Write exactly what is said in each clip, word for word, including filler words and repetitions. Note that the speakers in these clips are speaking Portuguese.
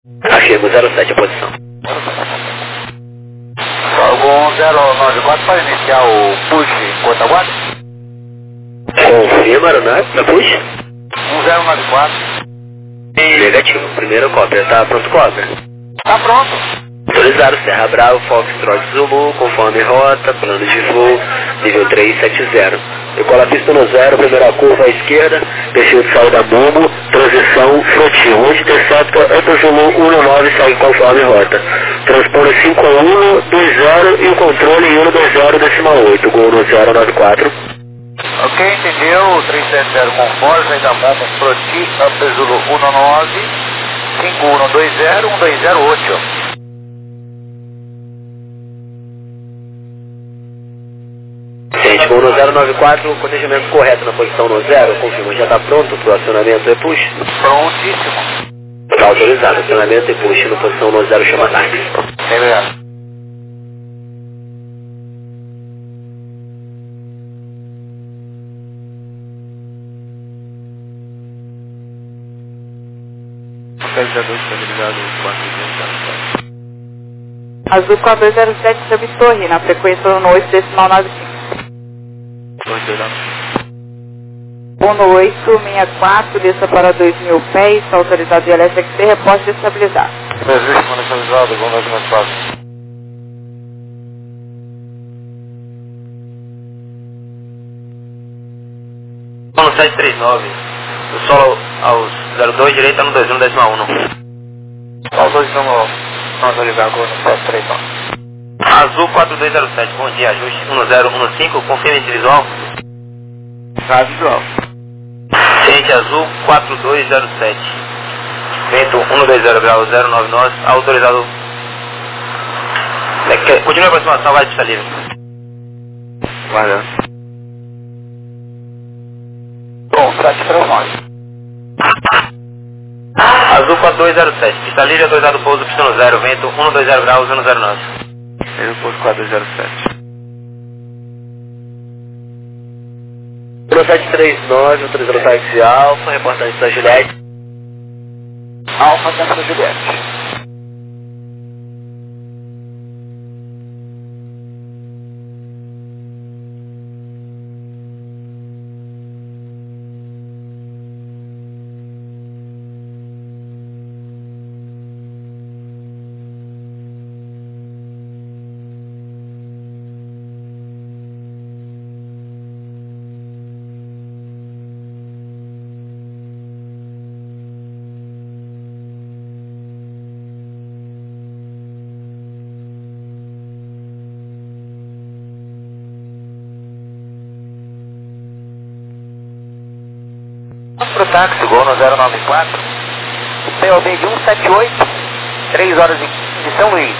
Achego zero sete a posição. Algum zero nove quatro para iniciar o push em Porta Guarda? Confirma, aeronave, pra push? um zero nove quatro. Negativo, primeira cópia, tá pronto cópia? Tá pronto. Autorizado, Serra Bravo, Foxtrot Zulu, conforme rota, plano de voo, nível três sete zero. Decola a pista no zero, primeira curva à esquerda, perfil de saída Momo, transição frontil, onde intercepta Alfa Zulu um nove segue conforme rota. Transpone cinco um dois zero e o controle em um dois zero decimal oito, gol no zero nove quatro. Ok, entendeu? três sete zero conforme, saída Momo, Froti, Alfa Zulu um nove, cinco um dois zero, um dois zero oito. Gente, gol no zero nove quatro, contingimento correto na posição no zero, confirma, já está pronto para o acionamento e push? Prontíssimo. Está autorizado, acionamento e push na posição no zero, chama táxi. Obrigado. Localizador estabilizado quatro Azul quatro dois zero sete sobre torre, na frequência um oito decimal nove cinco. um oito seis quatro, desça para dois mil pés, está autorizado de L S X T, reposte estabilizado. Registro monitorizado, um dois mais quatro. No sete três nove, o solo aos zero dois, direita no dois um decimal um. Qual dois estamos autorizar agora no sete três nove? Azul quatro dois zero sete, bom dia, ajuste um zero um cinco, confirme esse visual. Tá visual. Gente, azul quatro dois zero sete, vento um dois zero grau zero nove nove, autorizado. Continua a aproximação, vai pista livre. Valeu. Bom, sete três nove. Azul quatro dois zero sete, pista livre, autorizado pouso, pista no zero, vento um dois zero grau zero zero nove. Aeroporto quatro dois zero sete. sete três nove, autorizando táxi Alfa, reportagem da Juliette. Alfa Santa Juliette. Pro táxi, gol no zero nove quatro, P O B de um sete oito, três horas e quinze de São Luís.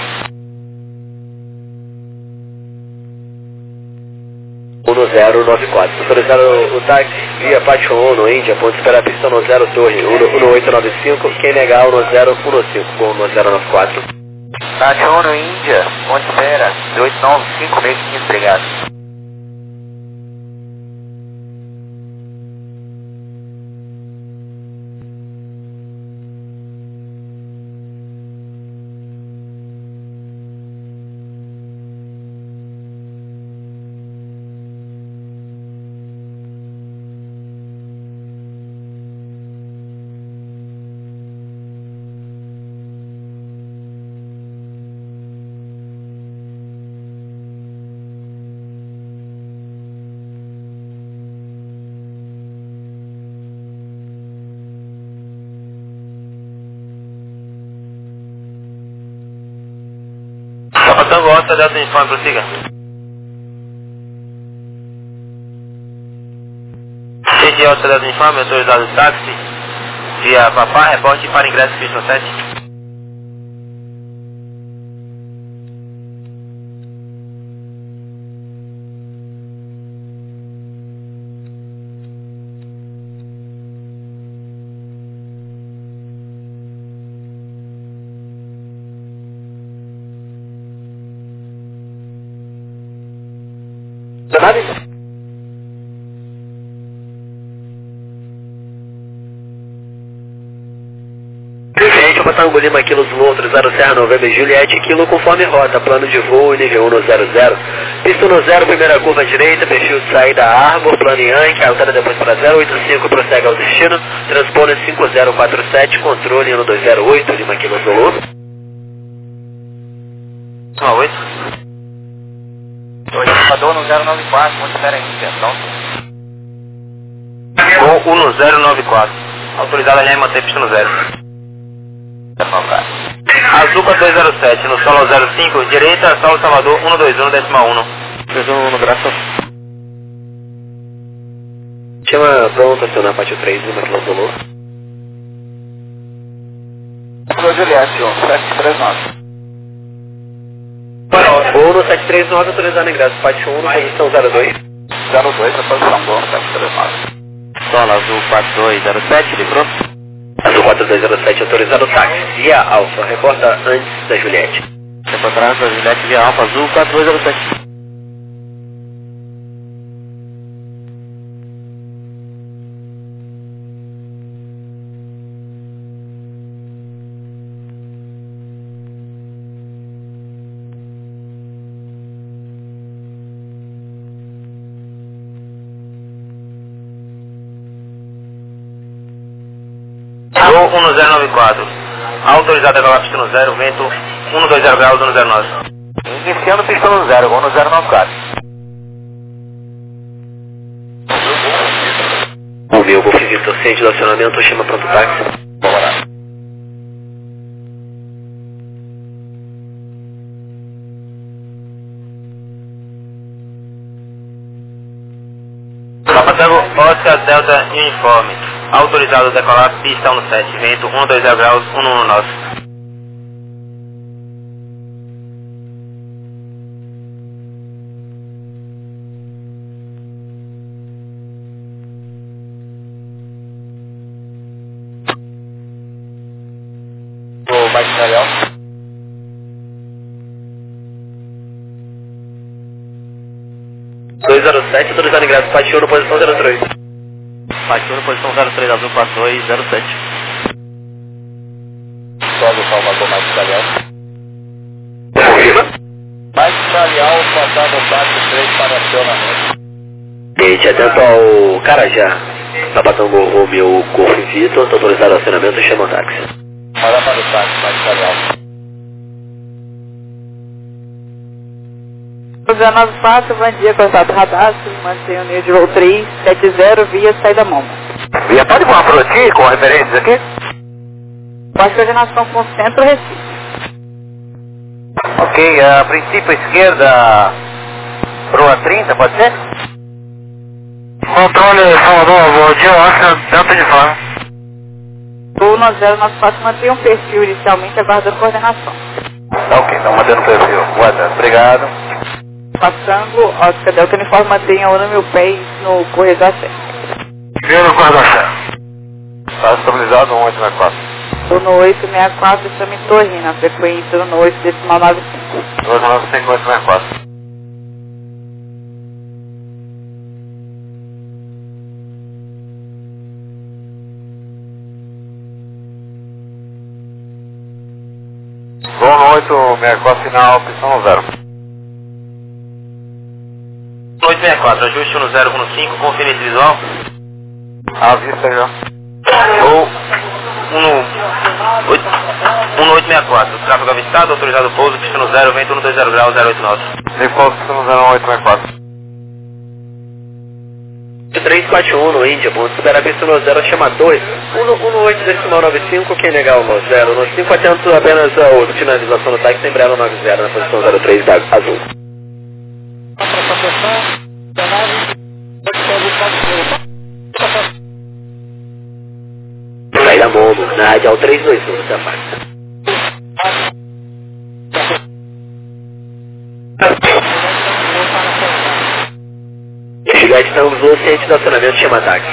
um zero nove quatro, autorizado o táxi via Pátio um no Índia, ponto espera a pista no zero Torre, um oito nove cinco, quem negar o no zero um cinco, gol no zero nove quatro. Pátio um no Índia, ponte espera, oito nove cinco, meio quinze, obrigado. Capitão Gosta, Delta Informe, prossiga. Gente, Delta Delta Informe, autorizado o táxi via Papá, reporte para ingresso pista sete. Nave? Gente, Papa Tango Lima, Kilo Zulu, autorizado Serra Novembro Juliette, Kilo conforme rota, plano de voo, nível um no zero zero. Pista no zero, primeira curva à direita, perfil de saída Arbor, plano Yankee, altura depois para zero oito cinco, prossegue ao destino, transponder cinco zero quatro sete, controle no dois zero oito, Lima Kilo Zulu. um oito. Oitador no zero nove quatro, muito diferente, então. Com um no zero nove quatro, autorizado a linha e manter pista no zero. Azul para dois zero sete, no solo zero cinco, direita, solo Salvador, um dois um, decimal um. dois um, no graça. Chama pronto, acionar pátio três, Lima Kilo Zulu. Pro Juliette, um sete três nove. Voo no sete três nove, autorizado ingresso, pátio um, posição zero dois. zero dois, a posição bom, sete três nove. Solo azul quatro dois zero sete, livrou. Azul quatro dois zero sete, autorizado táxi, via Alfa, reporta antes da Juliette. Reporta antes da Juliette, via Alfa, azul quatro dois zero sete. Voo um no zero nove quatro, autorizado a decolar pista no zero, vento um no dois zero graus, um no zero nove. Iniciando pista no zero, voo no zero nove quatro. O meu Golf Victor, ciente do acionamento, chama pronto táxi. Vamos lá. Papa Tango, Oscar Delta Uniforme. Autorizado a decolar pista um no sete, vento um no dois zero graus, um no nove. O mais melhor. dois zero sete, autorizado ingresso, pátio um, posição zero três. Pátio um, posição zero três, azul quatro dois zero sete. Sobe o Salvador mais italiano. Confirma. Mais italiano, passado o táxi três para acionamento. Gente, atento ao Carajá. Papa Tango Romeo Golf Victor, está autorizado acionamento, chama o táxi. Manda para o táxi mais italiano. zero nove quatro, bom dia, contato Radastro, mantenha o nível de voo três sete zero, via saída Momo. Via, pode voar por aqui com referências aqui? Pós coordenação com o centro Recife. Ok, a princípio esquerda, proa trinta, pode ser? Controle Salvador, bom dia, Oscar, Delta Uniforme. O no zero nove quatro mantém um perfil inicialmente aguardando coordenação. Tá ok, então mantendo o perfil. Boa tarde, obrigado. Passando, Oscar Delta Uniforme mantenha o mil pés no corredor acesso. Primeiro corredor acesso. Está estabilizado um oito seis quatro. O no oito seis quatro, chame Torre, na frequência no oito decimal nove cinco. dois nove cinco oito seis quatro. Voo no oito seis quatro, final, opção zero. oito seis quatro, ajuste um no zero, um no cinco, conferência visual. À vista já. Voo um no oito seis quatro, tráfego avistado, autorizado pouso, pista no zero, vento um no dois zero graus, zero oito nove. Default pista no zero oito seis quatro. três quatro um no Índia, ponto, espera a pista no zero, chama dois. um no oito decimal nove cinco, quem negar o no zero, no cinco, atento apenas a finalização do táxi, embraer no nove zero, na posição zero três da azul. Saída Momo, na radial três dois um, se afasta. Juliette Tango Zulu, ciente do acionamento, chama táxi.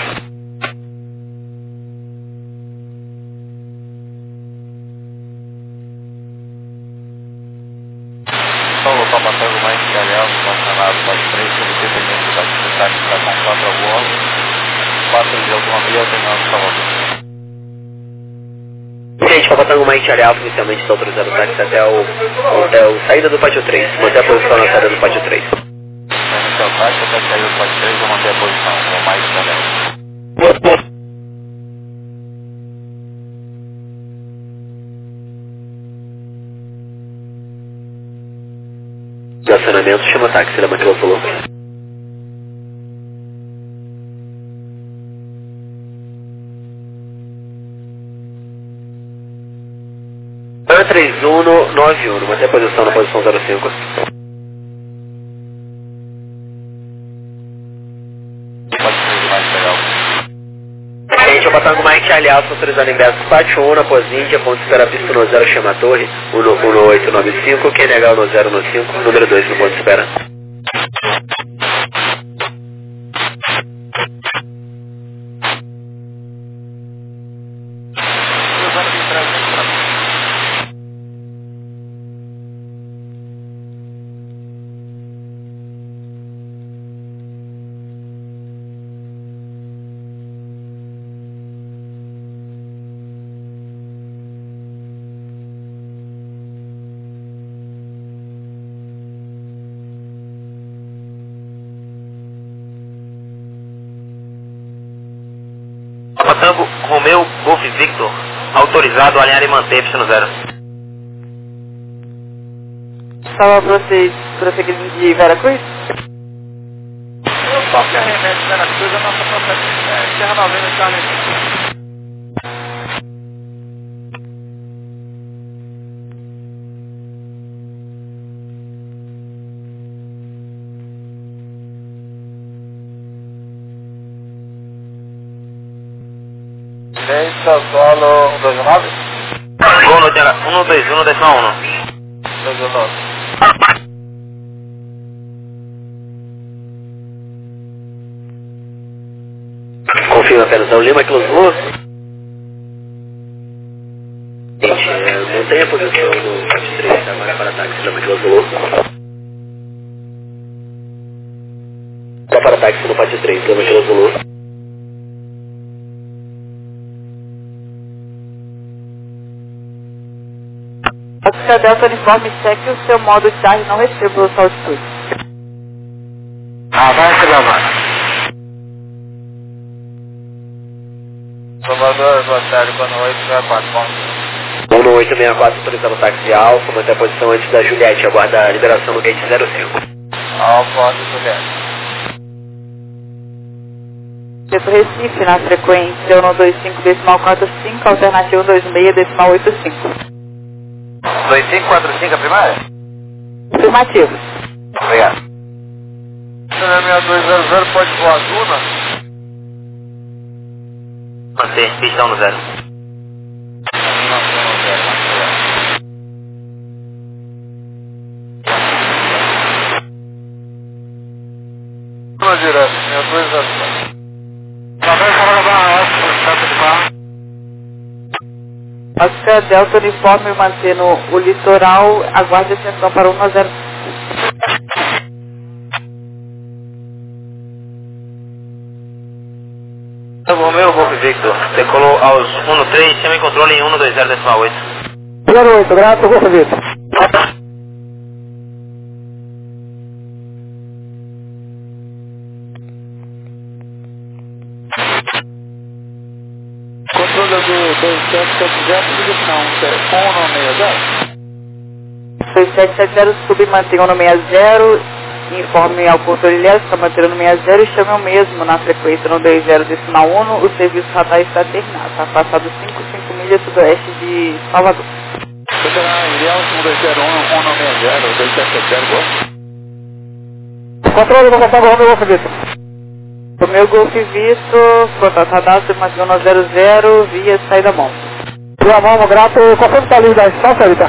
Então, o Papa Tango mais italiano, estacionado mais três, sob dependência da atividade para com quatro voos, quatro de autonomia, terminando Salvador. Ciente, Papa Tango Mike Charlie Alpha, inicialmente está autorizado o táxi até o, até o saída do pátio três. Manter a posição na saída do pátio três. Inicial táxi até a saída do pátio três, vou manter a posição. O Mike Charlie Alpha. Estacionamento, chama táxi, Lima Kilo Zulu. três um nove um, manter a posição na posição zero cinco. Gente, o Batango Mike Charlie Alpha autorizado ingresso pátio um na Posíndia, ponto de espera pista no zero, chama a torre, um um oito nove cinco, Q N H no zero no cinco, número dois no ponto de espera. Tango Romeu Golf Victor, autorizado a alinhar e manter pista zero. Estava prosseguindo de Veracruz? Qualquer remédio de Veracruz, a nossa procedência é Serra noventa, Charlie. São Paulo um dois nove? Gol no um dois um, decimal um. dois nove. Confirma apenas ao Lima Kilo Zulu. Gente, é, mantenha a posição no pátio três, agora para táxi, Lima Kilo Zulu. Só para táxi no pátio três, Lima Kilo Zulu. A Delta Uniforme segue o seu modo de charge, não receba o altitude. Ah, vai receber agora. Salvador, boa tarde, boa noite, vai quatro. um oito seis quatro, autorizando o táxi Alfa, manter a posição antes da Juliette, aguarda a liberação no gate zero cinco. Alfa, Juliette. Setor Recife, na frequência um dois cinco, decimal quatro cinco, alternativa um dois seis, decimal oito cinco. dois cinco quatro cinco a primária? Afirmativo. Obrigado. seis dois zero zero pode voar Duna? Manter pista um no zero. Duna direto, seis dois zero zero. Talvez para gravar a status de barra. Oscar Delta Uniforme mantendo o litoral, aguarde atenção para um zero. Romeu Golf Victor, decolou aos um três, chama em controle em um dois zero, decimal oito. zero oito, grato, Golf Victor. Controle do dois sete sete zero, ligação, telefone um seis zero. dois sete sete zero, sub mantém o seis zero, informe ao controle Ilhéus, está mantendo o seis zero e chame o mesmo na frequência no dois zero decimal um, o serviço radar está terminado, está afastado cinco cinco milhas sudoeste de Salvador. Será Ilhéus um dois zero um, um seis zero, dois sete sete zero, boa. Controle do Batango Romeu Golf Victor. Romeu Golf Victor, contato radar, sub mantém o zero zero, via saída mão. Via mão, grato, conforme está ali da estação, Sarita?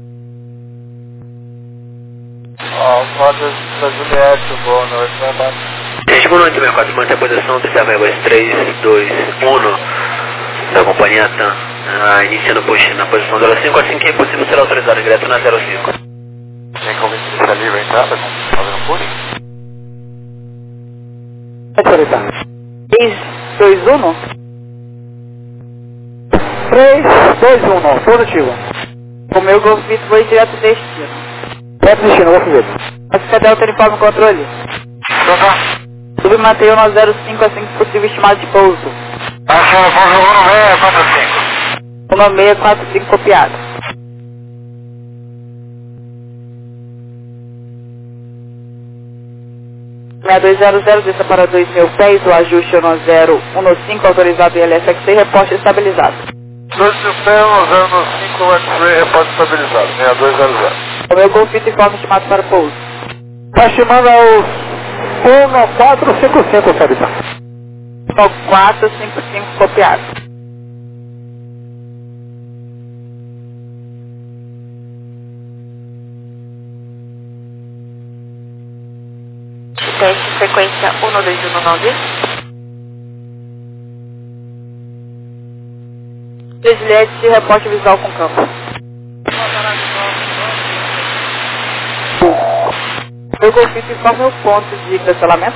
Ó, fotos da Juliette, boa noite, vai embora. Gente, boa noite, meu quatro, mantém a posição, observa Airbus três dois um da companhia TAM, ah, iniciando o push na posição zero cinco, assim que é possível será autorizado ingresso na zero cinco. Tem como está livre a entrada, fazendo push? Sarita. três dois um? três dois um, positivo. O meu Golf Vitor foi direto destino. Direto destino, Golf Vitor. Mas cadê o uniforme controle? Submantenha um zero cinco assim que possível estimado de pouso. Achou, pouso um seis quatro cinco. um seis quatro cinco copiado. seis dois zero zero, desça para dois mil pés, o ajuste um zero um cinco, autorizado I L S X C, reporte estabilizado. dois mil pés, um zero cinco, X-Ray, reporte estabilizado, seis dois zero zero. O meu Golf Vitor informe estimado para pouso. Está estimando aos um quatro cinco cinco, capitão. um quatro cinco cinco copiado. Teste sequência um dois um nove. Juliette, reporte visual com campo. Eu confio informe o ponto de cancelamento.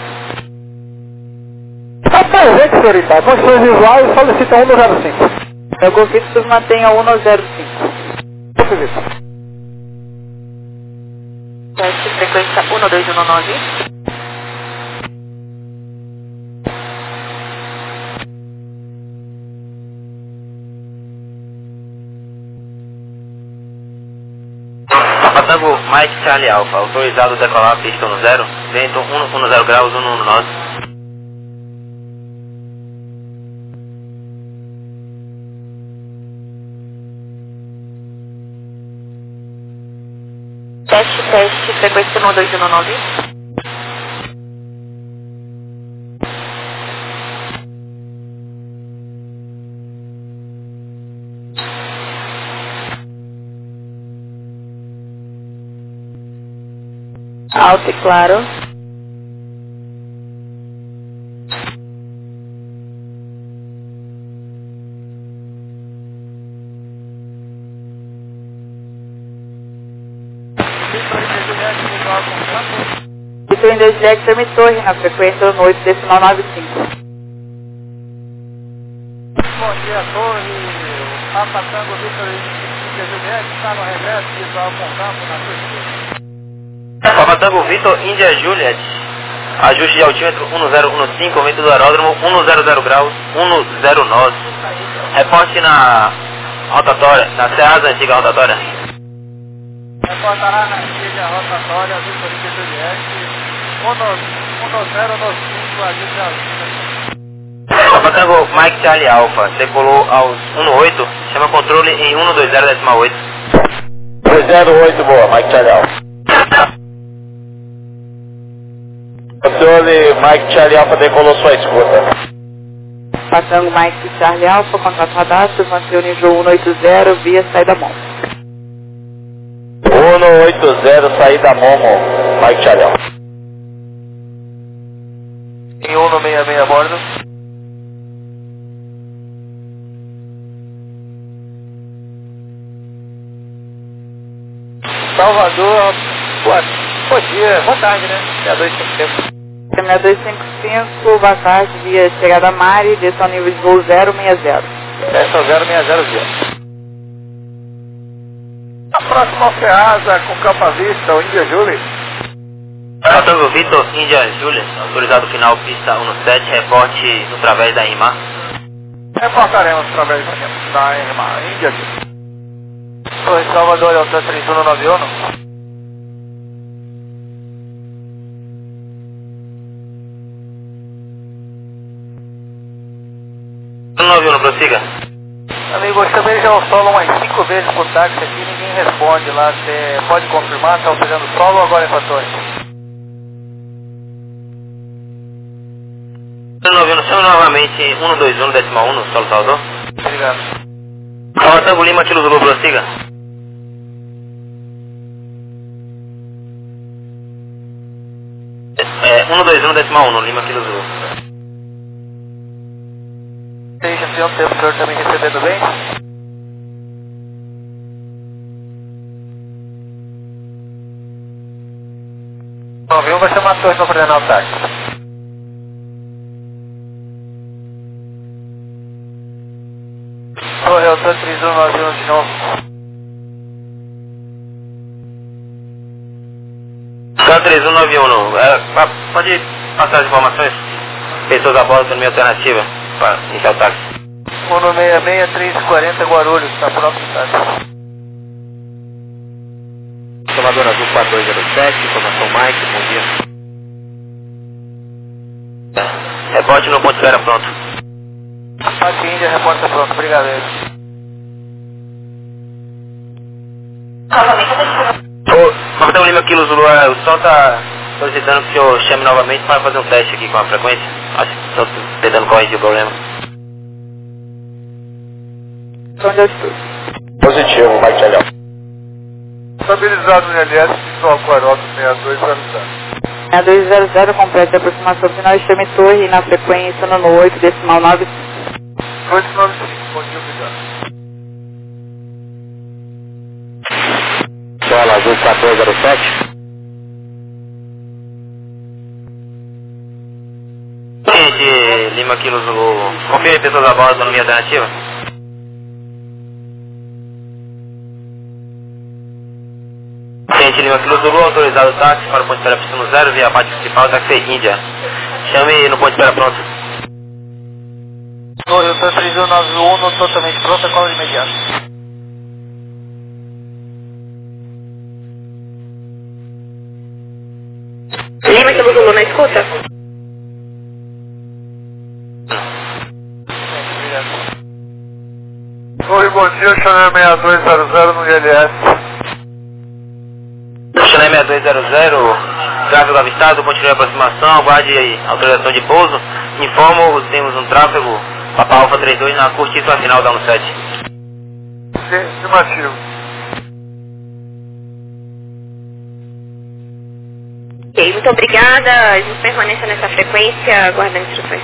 Está presente, senhorita. Condições visuais solicita um zero cinco. Eu confio que mantenha um zero cinco. Golf Vitor. Teste frequência um dois um nove. Tango Mike Charlie Alpha, autorizado a decolar a pista no zero, vento um zero graus, um um nove. Teste, teste, frequência um dois um nove. Alto e claro. Vitor India Juliette, Terme Torre, na frequência no oito decimal nove cinco. Bom dia, Torre. Papa Tango Vitor India Juliette está no regresso visual com campo na terceira. Papa Tango Vitor India Juliet, ajuste de altímetro um zero um cinco, vento do aeródromo um zero zero graus, um zero nove. Reporte na rotatória, na Ceasa antiga rotatória. Reportará na antiga rotatória Vitor India Juliette um zero um cinco, ajuste altímetro. Papa Tango Mike Charlie Alpha, decolou aos um oito, chama controle em um dois zero decimal oito. dois zero oito, boa, Mike Charlie Alpha. Controle, Mike Charlie Alpha decolou sua escuta. Passando Mike Charlie Alpha, contato radar, manter o nível um oito zero, via saída Momo. um oito zero, saída Momo, Mike Charlie Alpha. Em um no seis seis a bordo. Salvador, boa, bom dia, boa tarde, né? seis dois cinco cinco. seis dois cinco cinco, boa tarde, via chegada Mari, desça ao nível de voo zero seis zero. Desça ao zero seis zero via. A próxima Ceasa com capa vista, o India Julie. Papa Tango Vitor India Juliet, autorizado final pista um sete, reporte no través da I M A. Reportaremos através da da India Julie. Oi, Salvador, é o T três um nove um. nove um, prossiga. Amigo, eu também já solo umas cinco vezes por táxi aqui, ninguém responde lá. Você pode confirmar, está fazendo solo ou agora é fator? nove um, chame novamente um dois um decimal um, solo Salvador. Obrigado. Papa Tango Lima, Kilo Zulu, prossiga. É, um dois um decimal um, Lima Kilo Zulu. Seja senhor, o senhor está me recebendo bem? nove um vai chamar a torre para coordenar o táxi. Torre, eu estou K três um nove um, é, pode passar as informações? Pessoas a bordo do minha alternativa para iniciar o táxi. um seis seis, três quatro zero Guarulhos, está pronto o táxi. Salvador Azul quatro dois zero sete, informação Mike, bom dia. Reporte no ponto de espera pronto. Táxi Índia, reporta pronto, obrigado. Ô, Capitão Lima Kilo Zulu, o som está solicitando que o senhor chame novamente para fazer um teste aqui com a frequência. Acho que estou tentando corrigir o problema. Onde eu estou? Positivo, Mike Legal. Estabilizado no L S, visual com aeródromo seis dois zero zero. seis dois zero zero, completa a aproximação final, chame torre na frequência no oito, decimal nove. oito nove cinco, bom dia, obrigado. Sola Azul quatro dois zero sete. Cliente Lima Kilo Zulu, confirme pessoas a bordo da minha alternativa. Cliente Lima Kilo Zulu, autorizado o táxi para o ponto de espera piscina zero via a parte principal, táxi Índia. Chame no ponto de espera pronto. Torre, eu três um nove um, totalmente pronta, cola de imediato. Lima Kilo Zulu, na escuta? Oi, bom dia, Chanel seis dois zero zero no I L S. Chanel seis dois zero zero, tráfego avistado, continue a aproximação, aguarde aí autorização de pouso. Informo, temos um tráfego Papa Alfa trinta e dois na curtíssima final da um sete. Estimativo. Ok, muito obrigada. A gente permanece nessa frequência, aguardando instruções.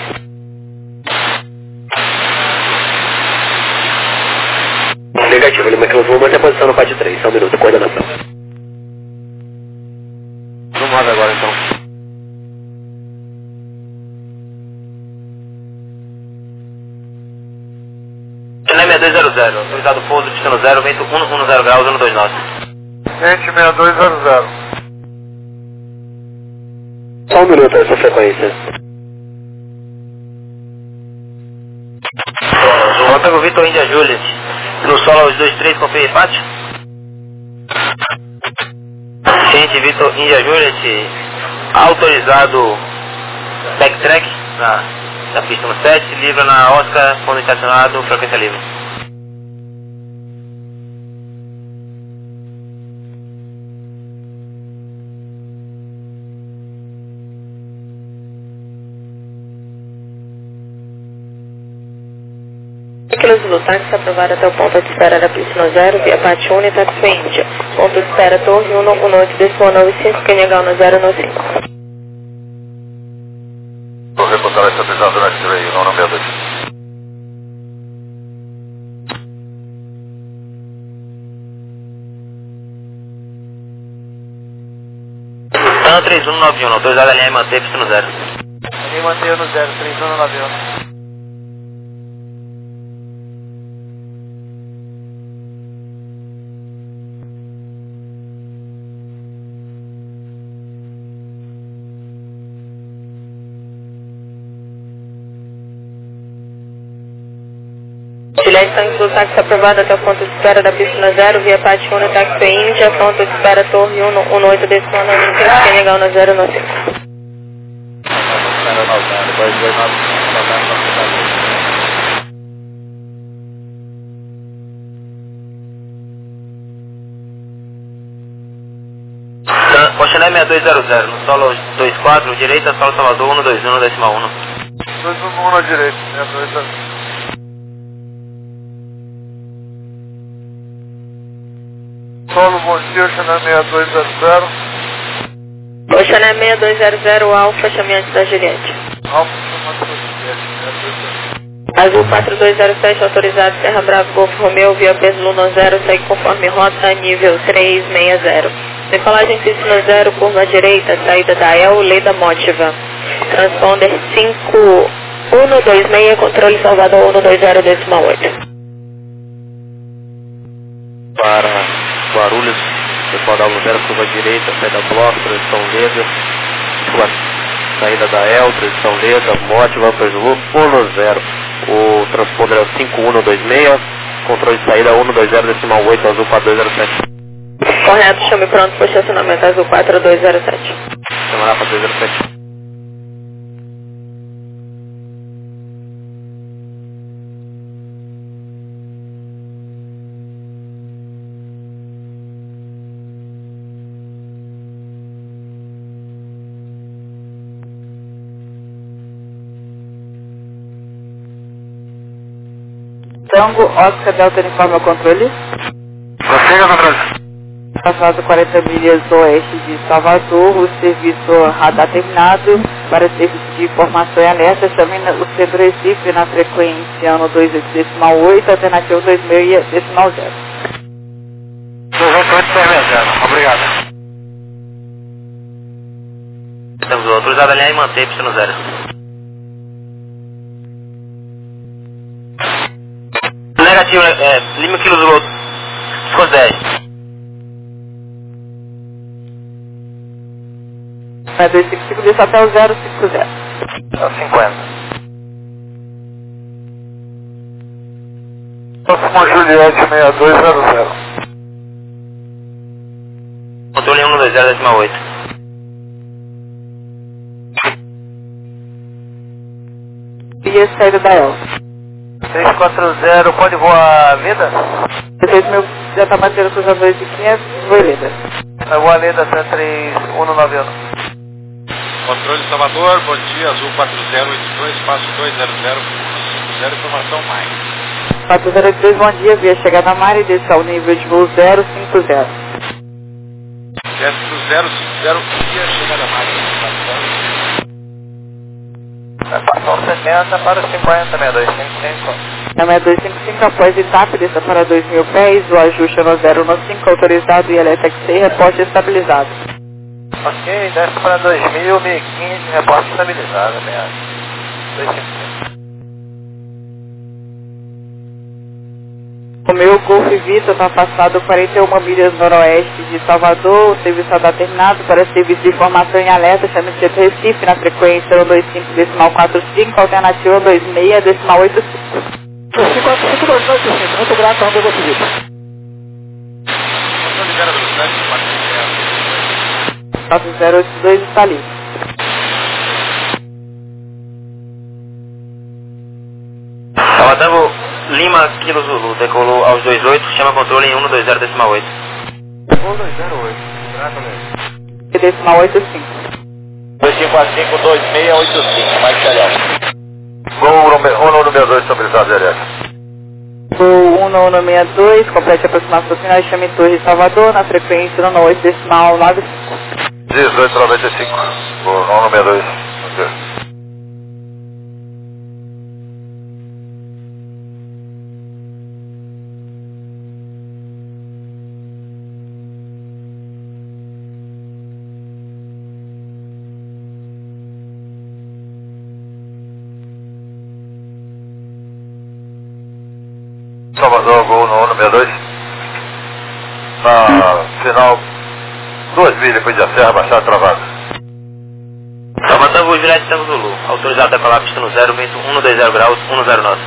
Negativo, Lima Kilo Zulu, manter a posição no quatro três, só um minuto, coordenação. Vamos lá agora então. Chanel seis dois zero zero, autorizado pouso, destino zero, vento cento e dez graus, um dois nove. Gente, seis dois zero zero. Só um minuto essa frequência. Pego Vitor Índia Juliet, no solo aos dois três, confirme pátio. Gente, Vitor Índia Juliet, autorizado backtrack na, na pista no sete, livre na Oscar, fundo estacionado, frequência livre. Kilo Zulu, táxi aprovado até o ponto de espera da pista zero, via parte um e táxi Índia. Ponto de espera Torre um um oito, decimal nove cinco, Canegal no zero nove cinco. Vou reportar essa pesada na X-Ray, não no meu dois. Ano três um nove um, autorizado a linha manter pista no zero. Linha manter no zero, três um nove um. Juliette Tanque do táxi aprovado até o ponto de espera da pista zero, via parte um e táxi Índia, ponto de espera Torre um um oito, decimal nove cinco, Canegal no zero nove cinco. Chanel seis dois zero zero, no solo dois quatro, direita, solo Salvador um dois um, decimal um. dois um um na direita, seis dois zero zero. Solo, bom dia, Chanel seis dois zero zero. O Chanel seis dois zero zero, Alfa, chame antes da Juliette. Alfa, chamando da Juliette, seis dois zero. Azul quatro dois zero sete, autorizado Serra Bravo Golf Romeo, via peso Luna zero, segue conforme rota, nível três seis zero. Decolagem Piscina zero, curva direita, saída da El, Leda Motiva. Transponder cinco um dois seis, controle Salvador um dois zero, decimal oito. Para Guarulhos, pessoal da Luzera, curva direita, saída bloco, transição Leda, curva, saída da El, transição Leda, Mote, Vapor Zulu, um zero. O transponder é o cinco um dois seis, controle de saída um dois zero, decimal oito, azul quatro dois zero sete. Correto, chame pronto para estacionamento azul quatro dois zero sete. Chama lá quatro dois zero sete. Tango, Oscar Delta Uniforme ao controle. Prossiga, controle. Passado quarenta milhas oeste de Salvador, o serviço radar terminado. Para serviço de informação e alerta, chame o centro Recife na frequência ano dois oito decimal oito, alternativa dois seis decimal zero. dois oito oito decimal zero, obrigado. Temos autorizado a alinhar e manter pista no zero. Negativo, é, Lima Kilo Zulu, desconto dez. É dois cinco cinco, desce até o zero cinco zero. É cinquenta. Próximo Juliette seis dois zero zero. Controle um dois zero decimal oito. E a saída da El. seis quatro zero, pode voar Leda? dois mil, já está batendo com os dois mil e quinhentos, vou Leda. Vai voar Leda três um nove um. Controle Salvador, bom dia, Azul quatro zero oito dois, espaço dois zero zero, cinco zero, informação mais. quatro zero oito dois, bom dia, via chegada a Mari, desce ao nível de voo zero cinco zero. Desce do zero cinco zero, via chegada mais. Passou setenta para cinquenta, seis dois cinco cinco. Na seis dois cinco cinco, após etapa, desça para dois mil pés, o ajuste é no zero um cinco, autorizado e L T X C, reporte estabilizado. Ok, desce para dois mil, mil e quinze, reporte estabilizado, né? dois cinco cinco. O meu Golf Vitor está afastado quarenta e uma milhas noroeste de Salvador, o serviço está terminado. Para serviço de informação e alerta, chame o centro Recife na frequência um dois cinco decimal quatro cinco, alternativa dois seis decimal oito cinco. dois cinco quatro cinco dois oito cinco, muito grato, onde eu vou seguir. Controle libera a velocidade de quatro zero. quatro zero oito dois está livre. Salvador Lima Kilo Zulu, decolou aos dois oito, chama controle em um dois zero decimal oito. um dois zero oito, grato mesmo. E decimal oito cinco. dois cinco quatro cinco dois seis oito cinco, mais calhau. Voo número dois estabilizado, direto. Voo um nove seis dois, complete a aproximação final e chame Torre Salvador na frequência um oito decimal nove cinco. dezoito noventa e cinco, voo um nove seis dois. Okay. Salvador, gol no um seis dois. Na final, duas milhas depois da serra, baixada travada. Salvador, Juliette Tango Zulu, autorizado a decolar pista no zero, vento um dois zero graus, um zero nove.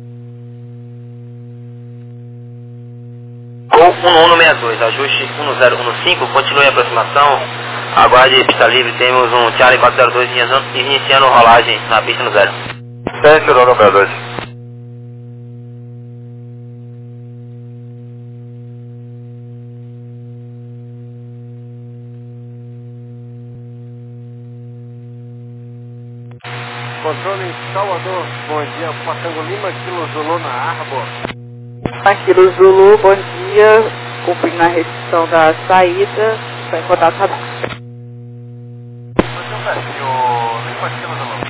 Gol um um seis dois, ajuste um zero um cinco, continue a aproximação, aguarde pista livre, temos um Charlie quatro zero dois iniciando rolagem na pista no zero. Sente no um seis dois. Controle Salvador, bom dia, Patango Lima, Kilo Zulu na Arbor. Aquilo Zulu, bom dia, cumprindo a restrição da saída, está em contato radar. Mas eu peço, o Lima Kilo Zulu.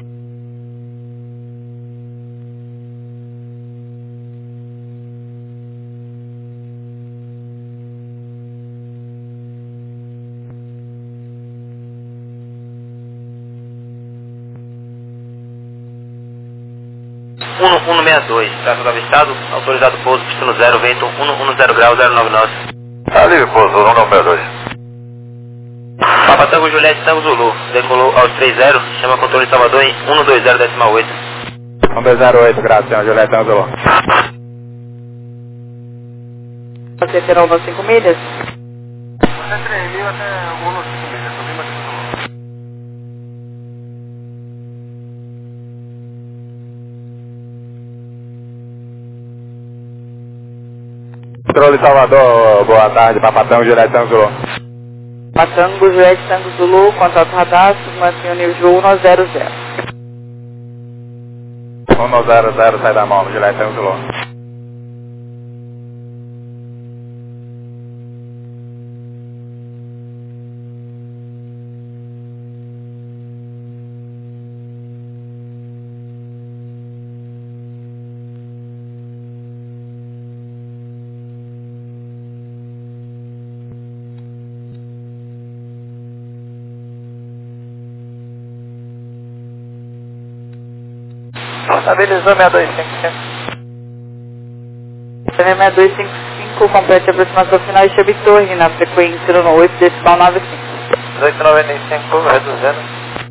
um um seis dois, tráfego avistado, autorizado pouso, pista no zero, vento um um zero graus, zero nove nove. Tá livre, pouso, um nove seis dois. Papa Tango Juliette Tango Zulu, decolou aos três zero, chama controle de Salvador em um dois zero decimal oito. um dois zero oito, graças, Juliette Tango Zulu. Você terá umas cinco milhas? Até três mil, até um cinco milhas, só Lima Tango Zulu. Controle Salvador, boa tarde, Papatão, Juliette Tango Zulu. Patango, Juliette Tango Zulu, contato radar, mantenha o nível de um nove zero zero. um nove zero zero, sai da mão, Juliette Tango Zulu. Estabilizou seis dois cinco cinco. seis dois cinco cinco, complete a aproximação final e chame torre na frequência no oito decimal nove cinco. dezoito noventa e cinco, reduzindo.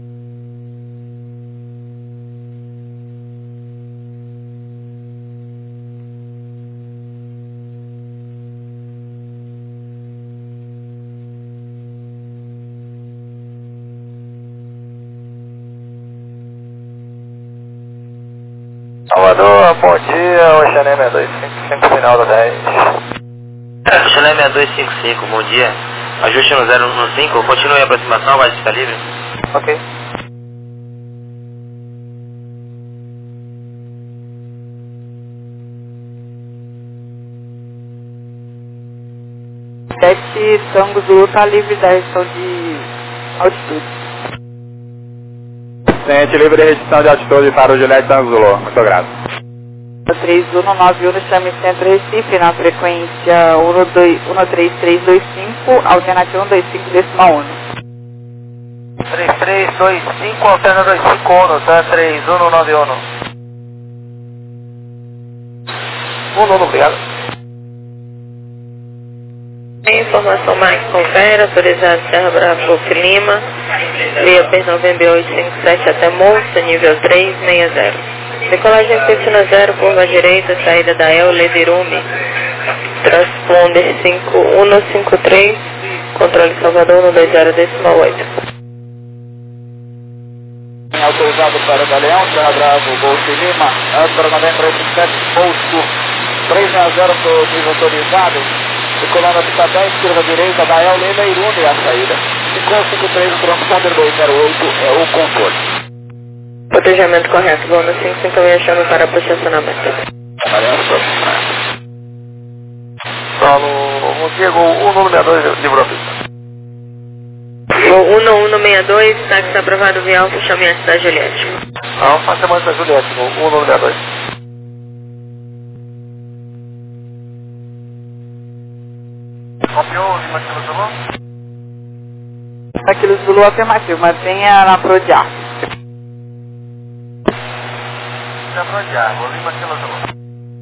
Salvador, bom dia, o Xané seis dois cinco cinco, final da dez. Xané seis dois cinco cinco, bom dia. Ajuste no zero um cinco, continue a aproximação, base está livre. Ok. sete Tango Zulu está livre da restrição de altitude. Ciente livre de restrição de altitude para o Juliette Tango Zulu. Muito grato. três um nove um, chame Centro Recife na frequência um três três dois cinco, alternativa um dois cinco decimal um. três três dois cinco, alterna dois cinco um, tá? três um nove um. Um, um, obrigado. Informação Mike Confere, autorizado Serra Bravo Golf Lima, via P November oito cinco sete até Monte, nível três seis zero. Decolagem Piscina zero, curva direita, saída da El Ledirume, transponder cinco um cinco três, controle Salvador um dois zero decimal oito. Autorizado para o Galeão, Serra Bravo Golf Lima, para November oito cinco sete, posto três seis zero, nível autorizado. Decolando a pista dez, curva direita da El Ledirume, a saída. cinco um cinco três, o transponder dois zero oito é o controle. Protejamento correto, voo no cinco cinco seis, chame para posicionamento. Paulo, Diego, um nove seis dois, livrou a pista. Voo um um seis dois, táxi aprovado via Alfa, chame antes da Juliette. Alfa, chamando da Juliette, um nove seis dois. Copiou, Lima Kilo Zulu? Aquilo Zulu afirmativo, mantenha na Prodiar. Já Prodiar, vou Lima Kilo Zulu.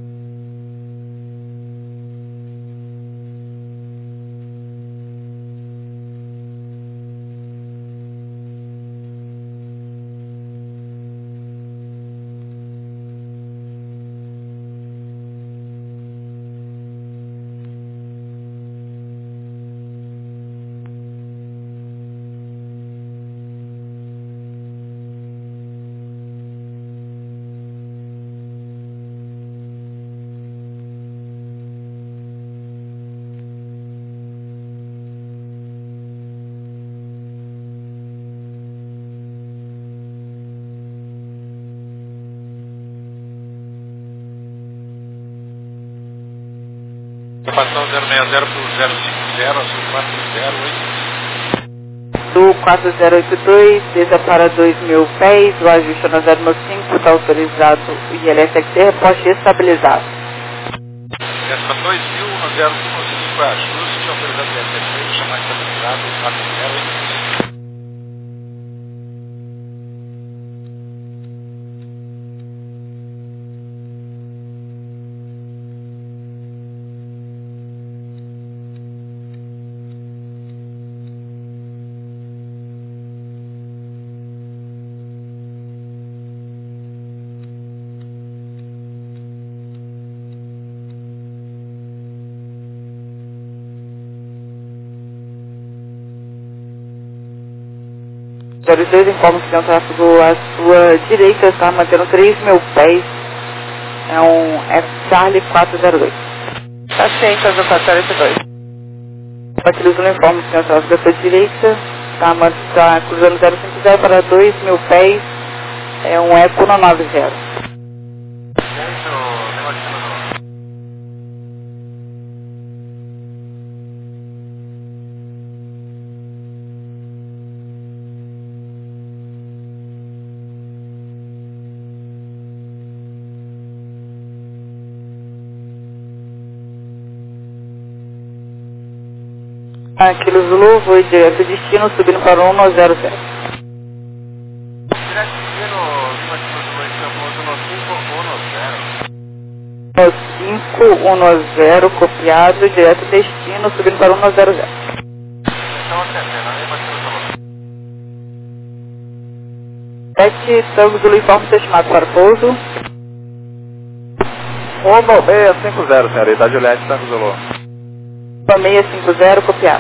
Passão zero seis zero para o zero cinco zero, azul quatro zero oito. Do quatro zero oito dois, desça para dois mil pés, o ajuste no zero cinco, está autorizado o I L S X R, poste estabilizado. Desce para dois mil, no zero cinco, ajuste, autorizado I L S X R, chamar estabilizado, quatro zero oito. zero dois, informa que tem um tráfego à sua direita, está mantendo três mil pés. É um F Charlie quatro zero dois. Tá ciente, Azul Satélite dois. Aqueles uniformes que tem o tráfego à sua direita, está tá cruzando zero cinco zero para dois mil pés, é um Eco nove zero. Aquilo Zulu, voo direto destino, subindo para um um zero zero. Direto destino, Lima No cinco um zero, copiado, direto destino, subindo para um um zero zero. Estão atendendo, Lima sete, Tango Zulu, informe seu estimado para pouso. um seis cinco zero, senhorita, Juliette, Tango Zulu. seis cinco zero, copiado.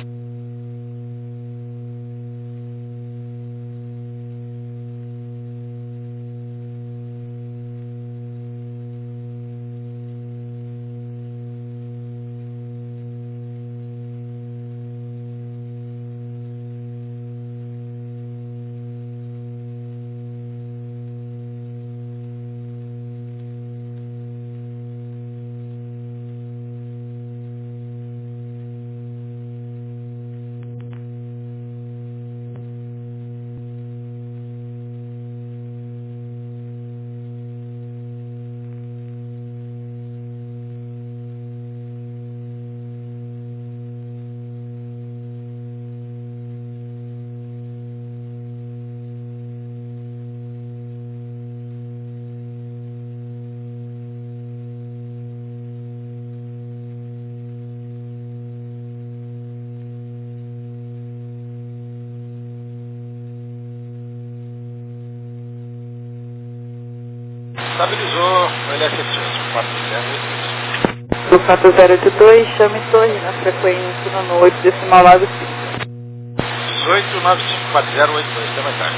Estabilizou o L S S quatro zero oito dois. Do quatro zero oito dois, chame torre na frequência no oito decimal lado cinco. dezoito nove cinco quatro zero oito dois, até mais tarde.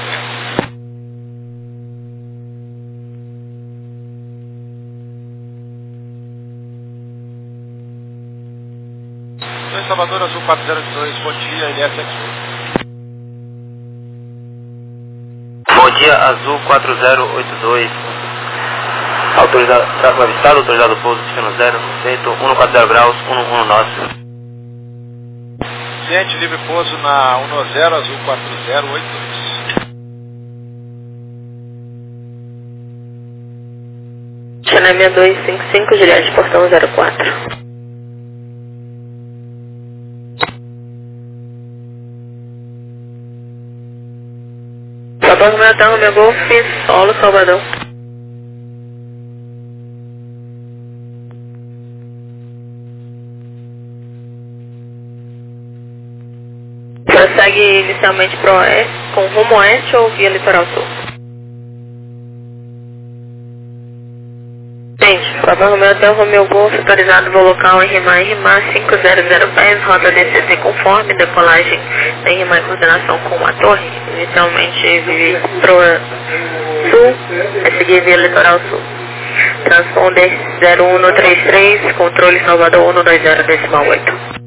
Dois Salvador Azul quatro zero oito dois, bom dia, L S X oito. Bom dia, Azul quatro zero oito dois. Autorizado, tráfego avistado, autorizado pouso, destino zero, feito um quatro zero graus, um um nove. Ciente, livre pouso na um zero, Azul quatro zero oito dois. Chanel dois cinco cinco, Juliette, portão zero quatro. Salvador, meu tango, meu golfe, solo, Salvador. Prossegue inicialmente para o oeste, com rumo oeste ou via litoral sul? Gente, Salvador Romeu até o Romeu Golf, autorizado voo local em Rimar, em Rimar, cinco zero zero pés, rota D C C conforme, decolagem em Rimar em coordenação com a torre, inicialmente para o sul, a seguir via litoral sul. Transponder zero um três três, controle Salvador um dois zero decimal oito.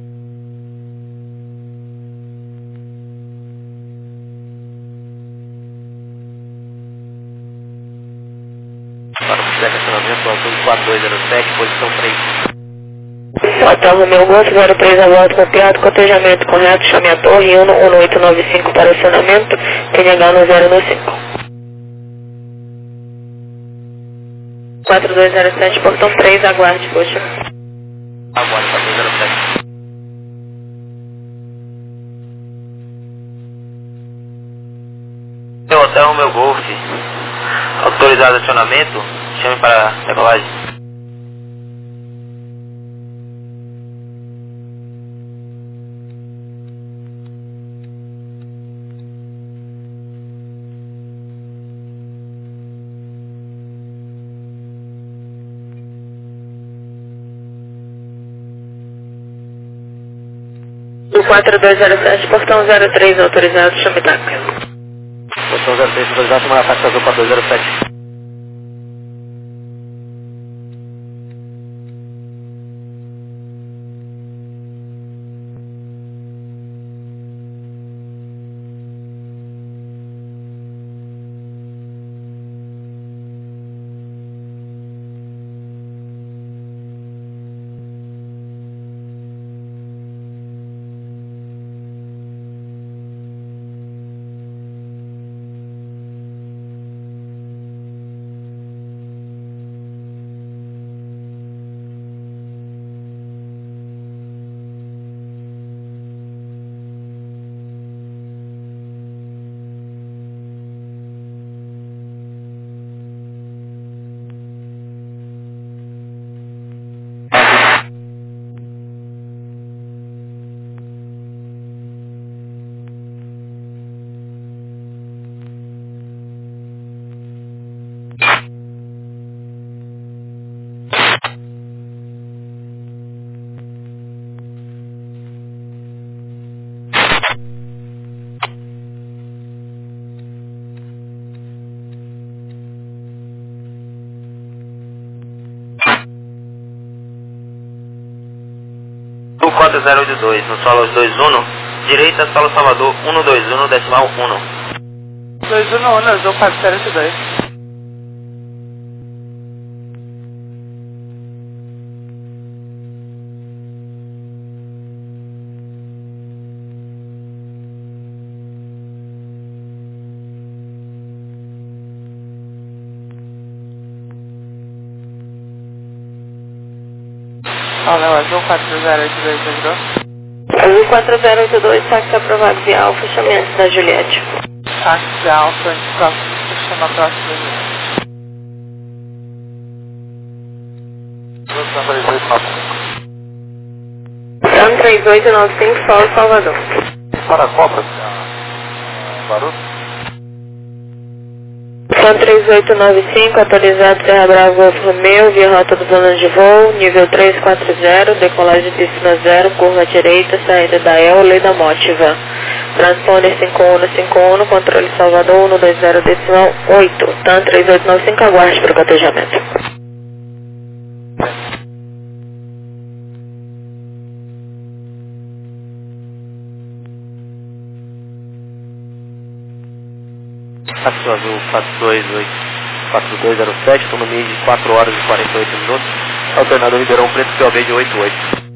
Para o estacionamento, altura quatro dois zero sete, posição três. Hotel Romeu Golf, zero três a volta, copiado, cotejamento correto, chame a torre, um um oito nove cinco para acionamento, N H no zero no cinco. quatro dois zero sete, portão três, aguarde, poxa. Agora, quatro dois zero sete. Meu hotel, meu Golf. Autorizado acionamento, chame para decolagem. O quatro dois zero sete, portão zero três, autorizado, chame táxi. Portão zero seis, autorizado, chamar ataque azul quatro dois zero sete. quatro zero oito dois, no solo dois um, direita, solo Salvador um dois um, decimal um. dois um um, Azul quatro zero oito dois. Olha, o Azul quatro zero oito dois, ajudou? Azul quatro zero oito dois, táxi aprovado via Alfa, fechamento da Juliette. Táxi Alfa, próximo, chama próximo da Juliette. Tan três oito nove cinco, solo Salvador. Para a Copa, Barulho? Tan três oito nove cinco, autorizado Serra Bravo Golf Romeo, via rota do plano de voo, nível três quatro zero, decolagem pista zero, curva direita, saída da E L, Leda Motiva. Transponder cinco um cinco um, controle Salvador um dois zero decimal oito. Tan três oito nove cinco, aguarde para o cotejamento. Táxi azul quatro dois oito, quatro dois zero sete, autonomia de quatro horas e quarenta e oito minutos, alternador Ribeirão Preto, P O B de oito oito.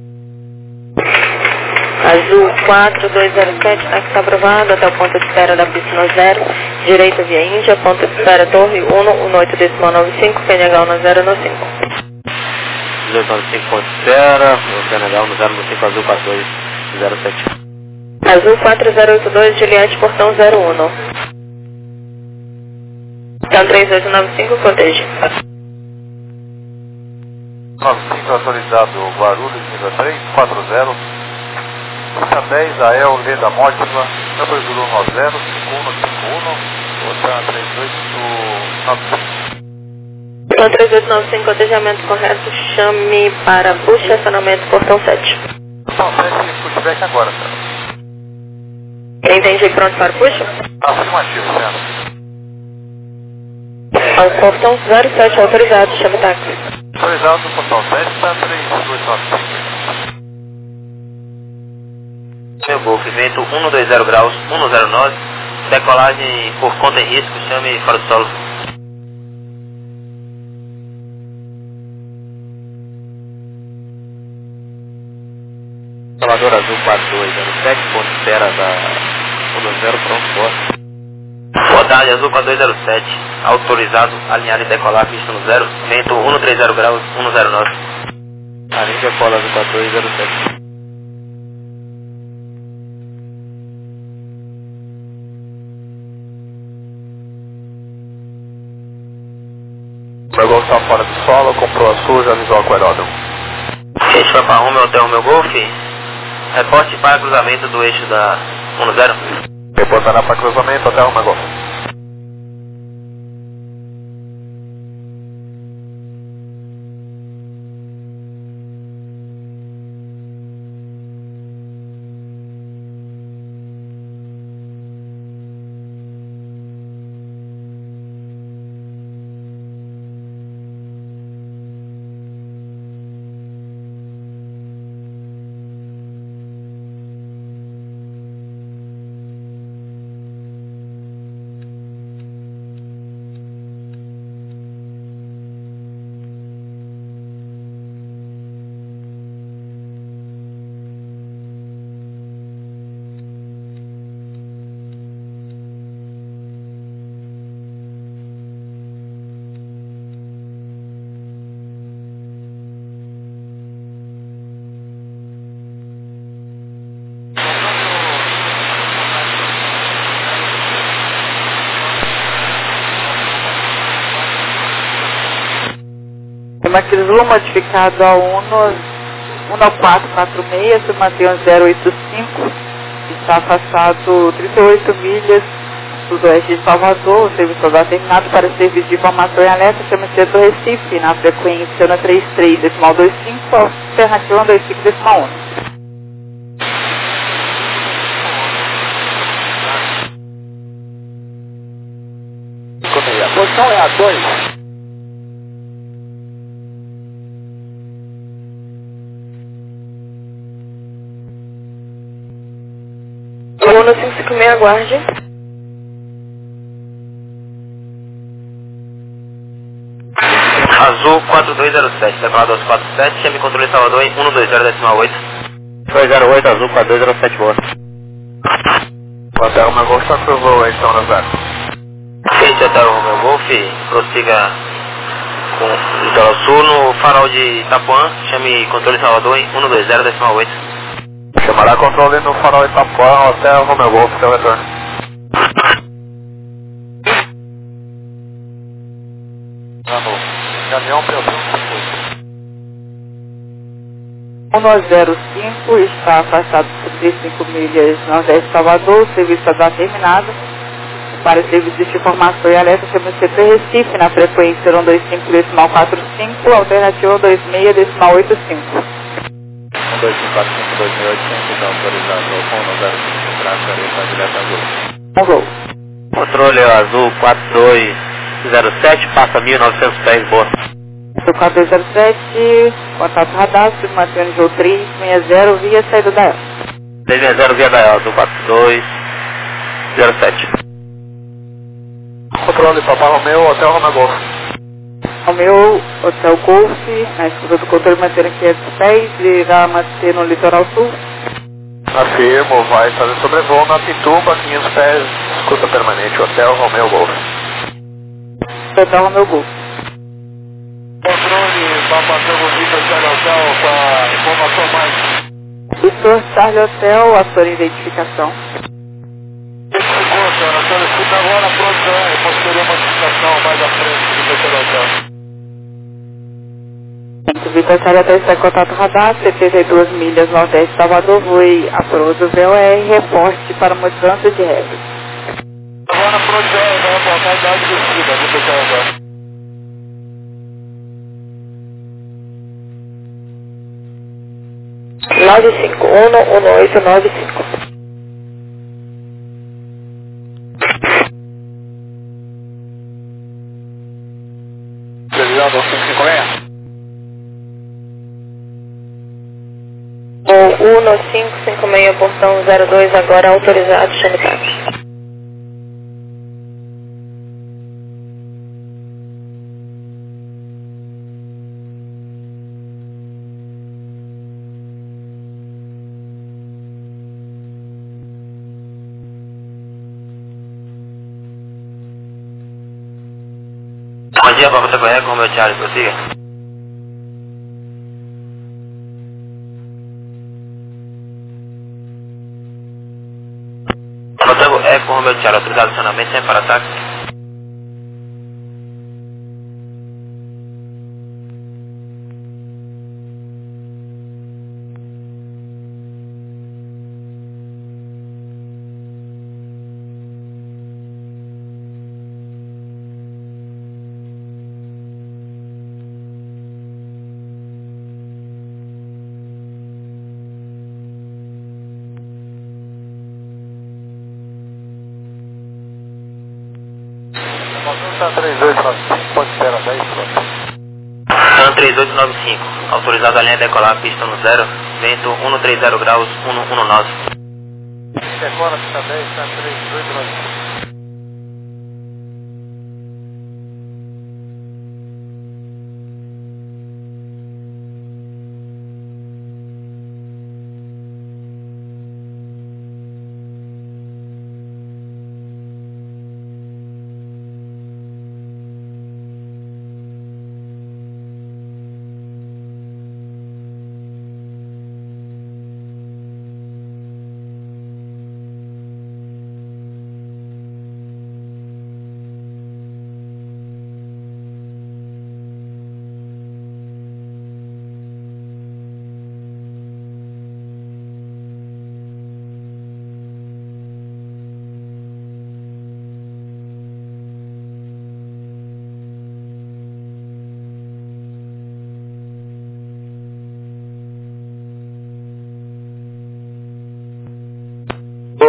Azul quatro dois zero sete, táxi aprovado até o ponto de espera da pista zero, direita via Índia, ponto de espera Torre um um oito decimal nove cinco, P N H um zero nove cinco. dezoito nove cinco, ponto de espera, P N H um zero nove cinco, azul quatro dois zero sete. Azul quatro zero oito dois, Juliette, portão zero um. Tan três oito nove cinco, cotejo. nove cinco autorizado, Guarulhos, nível três quatro zero. Pista dez, A E L, Leda Motiva, número um nove zero, cinco um cinco um, outra três oito nove cinco. Tan três oito nove cinco, cotejamento correto, chame para push, estacionamento, portão sete. Portão sete, pushback agora, cara. Entendi, pronto para push? Afirmativo, certo. Ao portão zero sete, autorizado, chame táxi. Autorizado, portão sete, está três dois nove cinco. Meu Golf, vento um dois zero graus, um zero nove, decolagem por conta em risco, chame para o solo. Salvador azul quatro dois zero sete, ponto de espera da um zero, pronto, boa. Boa tarde, Azul quatro dois zero sete, autorizado, alinhar e decolar, pista no zero, vento um três zero graus, um zero nove. Alinha e decola azul quatro dois zero sete. O meu Golf está fora do solo, comprou a sua, já avisou o aeródromo. Eixo foi para Romeo Hotel Meu Golf, reporte para cruzamento do eixo da um zero. Reportará para cruzamento até o meu Golf. sistema Crislu modificado a Uno um quatro quatro seis, se mantém um zero oito cinco, está afastado trinta e oito milhas sudoeste de Salvador, o serviço está terminado para serviço de informação e alerta, chama-se do Recife, na frequência na trinta e três, decimal vinte e cinco, alternativa vinte e cinco, decimal um. A posição é a dois. Uno cinco cinco seis, aguarde. Azul quatro dois zero sete, decolado dois quatro sete, chame controle Salvador em um dois zero decimal oito. dois zero oito, Azul quatro dois zero sete, boa. Hotel Romeo Golf, está pro voo aí, então, Zero. Feito Hotel Romeo Golf, prossiga com o litoral sul no farol de Itapuã, chame controle Salvador em um dois zero decimal oito. Chamará controle no farol Itapuã, Hotel Romeo Golf, seu retorno. Caminhão Pelton. um zero cinco está afastado por trinta e cinco milhas nordeste de Salvador, o serviço está terminado. Para serviços de informação e alerta, chama-se C P Recife, na frequência um dois cinco, decimal quatro cinco, alternativa dois seis, decimal oito cinco. um dois cinco quatro cinco dois seis oito cinco, então autorizado, com um zero cinco, tráfego, está direto azul. Um voo. Controle Azul quatro dois zero sete, passa mil e novecentos pés, boa. Do quatro dois zero sete, contato radar, se mantém no voo três seis zero via saída da E L. três seis zero via da E L, Azul quatro dois zero sete. Controle Papa Romeo, Hotel Romeo Golf. Romeo, Hotel Golf, na escuta do controle mantendo quinhentos pés, irá manter no litoral sul. Afirmo, vai fazer sobrevoo na Pituba, quinhentos pés, escuta permanente, Hotel Romeo Golf. Hotel Romeo Golf. Controle Papa Tango Victor Charlie Hotel, com a informação mais. Victor Charlie Hotel, a sua identificação. Segundo, senhora, solicita agora a produção e posterior modificação mais à frente do Victor Charlie Hotel. O Victor Charlie Hotel está em contato radar, setenta e duas milhas nordeste de Salvador, voe a prosa V O R, reporte para mudança de régua. Agora a produção vai reportar a idade descida, Victor Charlie Hotel. nove cinco um, um oito nove cinco. Previsão cinco cinco seis. O Uno cinco cinco seis, portão zero dois, agora autorizado, chame táxi. Bom dia, Papa Tango Eco, Romeo Charlie, prossiga. Papa Tango Eco, Romeo Charlie, autorizado acionamento sem para táxi. três dois nove cinco, pode esperar dez, pronto. Tan três oito nove cinco, autorizado a linha decolar, pista no zero, vento cento e trinta graus, cento e dezesseis. Decola, pista dez, Tan três oito nove cinco.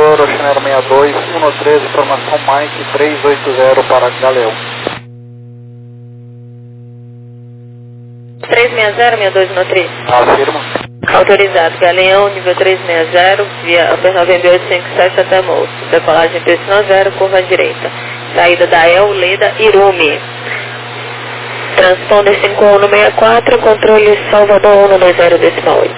Vitor, Oceanero sessenta e dois, um três, informação Mike três oito zero para Galeão. três seis zero, sessenta e dois um três. Afirma. Autorizado, Galeão, nível três seis zero, via Upper November oito cinco sete até Moço. Decolagem destino zero, curva direita. Saída da El, Leda, Irume. Transponder cinco um um seis quatro, controle Salvador um dois zero decimal oito.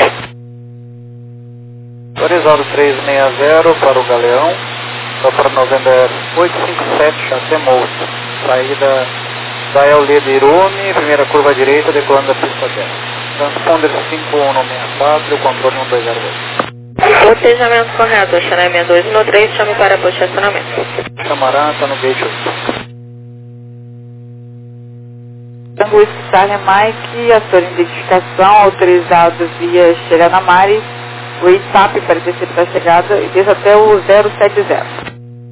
Autorizado três seis zero para o Galeão, Upper November oito cinco sete até Moço. Saída da El, Leda, Irume, primeira curva direita, decolando da pista dez. Transponder cinco um um seis quatro, controle um dois zero dois. Cotejamento correto, Oceanero sessenta e dois um três, chame para posicionamento. Chamará, está no gate oito. Tango Charlie Mike, a sua identificação autorizado via chegar na Mares, o I T A P para interceptar a chegada e desde até o zero sete zero.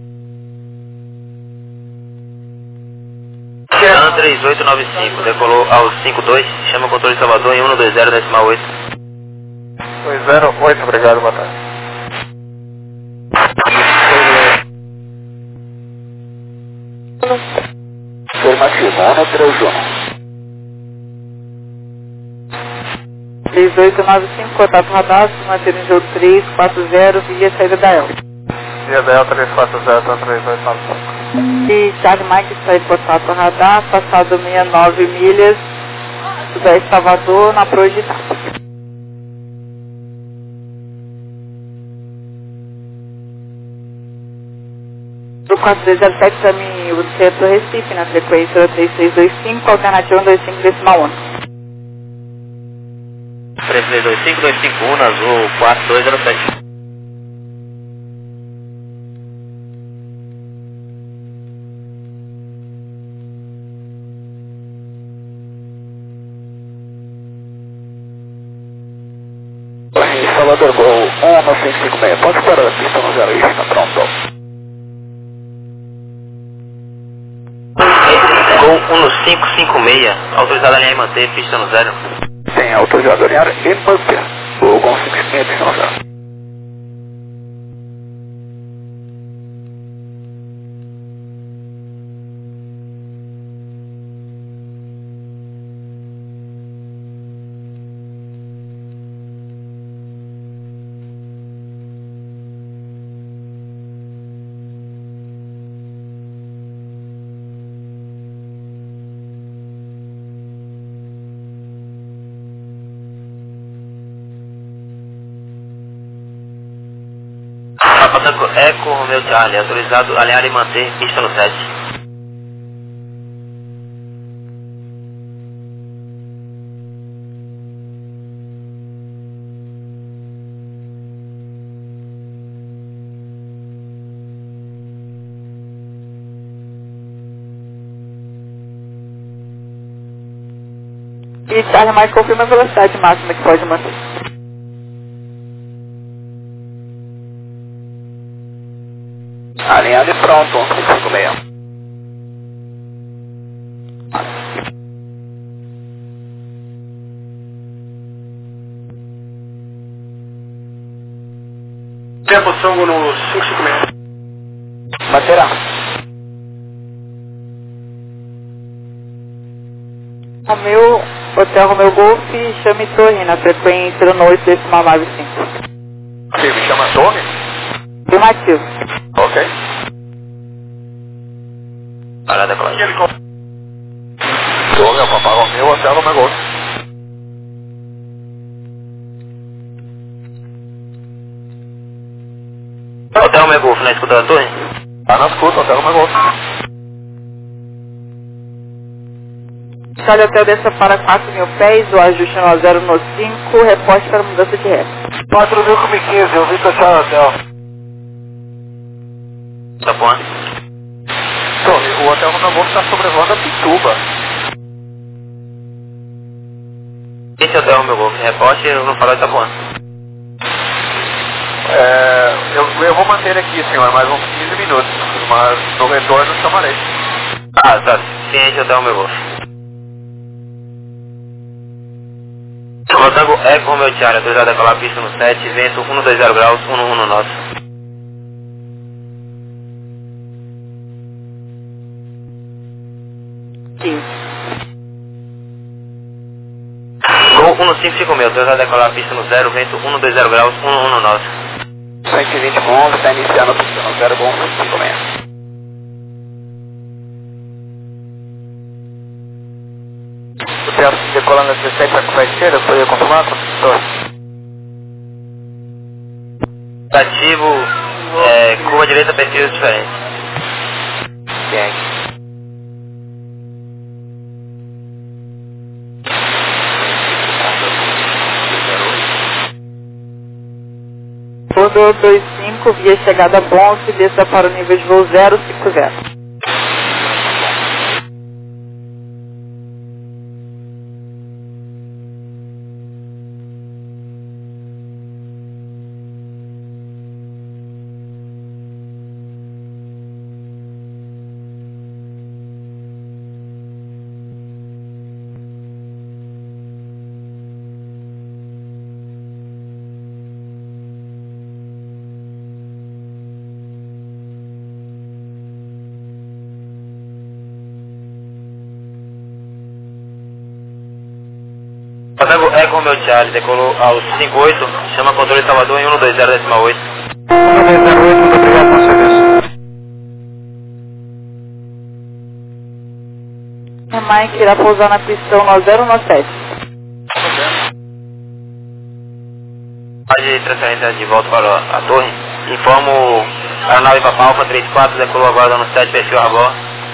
três oito nove cinco, decolou ao cinco dois, chama o controle de Salvador em um dois zero decimal oito. dois zero oito, obrigado, boa tarde. Afirmativo, ano três um. três oito nove cinco, contato radar, mantendo em jogo três quatro zero via saída da El. Via da El três quatro zero, três oito nove cinco. E Charlie Mike sai de contato radar, passado sessenta e nove milhas, sudeste Salvador, na proa de Itália. Do quatro três zero sete, chame o centro Recife, na frequência três seis dois cinco, alternativa um dois cinco decimal um. três seis dois cinco, dois cinco um, azul quatro dois zero sete. Salvador Gol um nove cinco cinco seis, pode parar a pista no zero, isso, está pronto. Gol um cinco cinco seis, autorizado a alinhar e manter, pista no zero. Tem autorizado a alinhar e manter. O Gol cinco cinco seis, pista no zero. Tango Eco Romeo Charlie, autorizado a alinhar e manter, pista no sete. E Charlie Mike confirma a velocidade máxima que pode manter. Alinhado e pronto, um cinco cinco seis. Tem a posição no cinco cinco seis. Manterá. Romeu, Hotel Romeu Golf, chame Torre na frequência no oito decimal nove cinco. Você me chama Tony? Afirmativo. Ok. Parada com Ele com... Tony, é o Papai Romeu, Hotel Romeu Golf. Hotel Romeu Golf, na escuta da torre? Tá na escuta, Hotel Romeu Golf. Charlie Hotel desça para quatro mil pés, o ajuste no zero no cinco, reporte para mudança de ré. quatro mil e quinze, eu vi que eu tinha hotel. Tá bom? Tony, o Hotel Romeu Golf está sobrevoando a Pituba. Esse Hotel Romeu Golf, reporte, eu não falo de Itapuã. É, eu, eu vou manter aqui, senhor, mais uns quinze minutos, mas no retorno chamarei. Ah, tá. Ciente, Hotel Romeu Golf. Tango Eco Romeo Charlie, autorizado a decolar pista no sete, vento um dois zero graus, um um no nosso. cinco cinco seis, autorizado a decolar a pista no zero, vento cento e vinte graus, cento e dezenove. cento e vinte com onze, está iniciando a pista no zero, Gol cento e cinquenta e seis. O Celso decolando a dezessete para curva esquerda, poderia confirmar, condutor? Ativo, é, curva direita, perfil diferente. Ciente. Rodou dois cinco, via chegada Bonfe, desça para o nível de voo zero cinco zero. Pasago Eco Romeo Charlie, decolou aos cinco oito, chama controle Salvador em cento e vinte decimal oito. cento e vinte, muito obrigado pelo serviço. Mike irá pousar na pista no zero nove sete. De transferência de volta para a torre. Informo a aeronave Papa Alfa trinta e quatro, decolou agora no sete, perfil Arbor.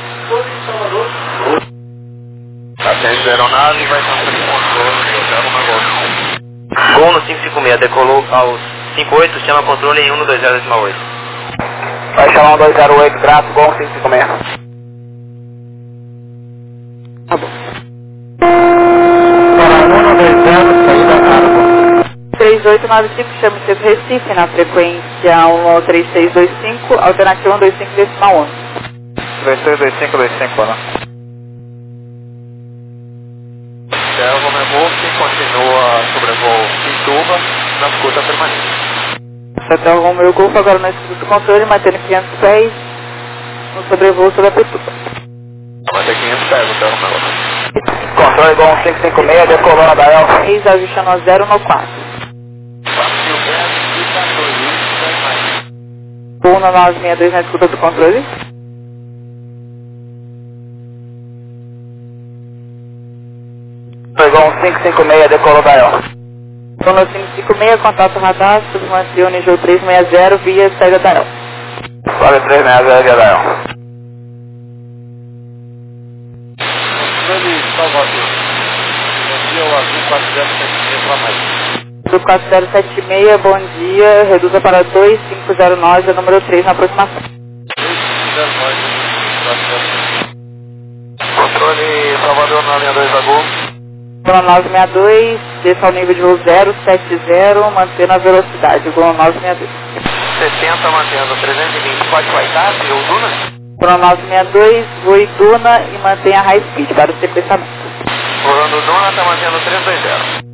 Atende a aeronave e vai transferir controle do zero na Golf. Gol no cinco cinco seis, decolou aos cinco oito, chama controle em cento e vinte decimal oito. Vai chamar um dois zero oito, graças, Gol cento e cinquenta e seis. Tá bom. Para um dois zero, saída Arbor. três oito nove cinco, chama o centro Recife na frequência um três seis dois cinco, alternativa um dois cinco decimal um. dois seis dois cinco dois cinco, né? Serra Romeo Golf continua sobrevoo Pituba na escuta permanente. Hotel Romeo Golf agora na escuta do controle, mantendo quinhentos pés no sobrevoo sobre a Pituba. Vai ter quinhentos pés, Hotel Romeo Golf. Controle Gol cento e cinquenta e seis, decolou na Dael. seis, ajustando a zero no quatro. um nove seis dois na escuta do controle. Gol cinco cinco seis, decolou da El. Sono cinco cinco seis, contato radar, submantiu nível três seis zero, via saída da El. Sobe três seis zero, via da El. Controle Salvador. Dia o azul quatro zero sete seis para mais. Do quatro zero sete seis, bom dia, reduza para dois cinco zero nove, número três na aproximação. Controle Salvador na linha dois da Gol. Gol nove seis dois, desça ao nível de voo zero sete zero, mantendo a velocidade. Gol nove seis dois. setenta mantendo trezentos e vinte. Pode flightar, ou Duna? Gol nove seis dois, voe Duna e mantenha high speed para o sequenciamento. Voando Duna, está mantendo trezentos e vinte.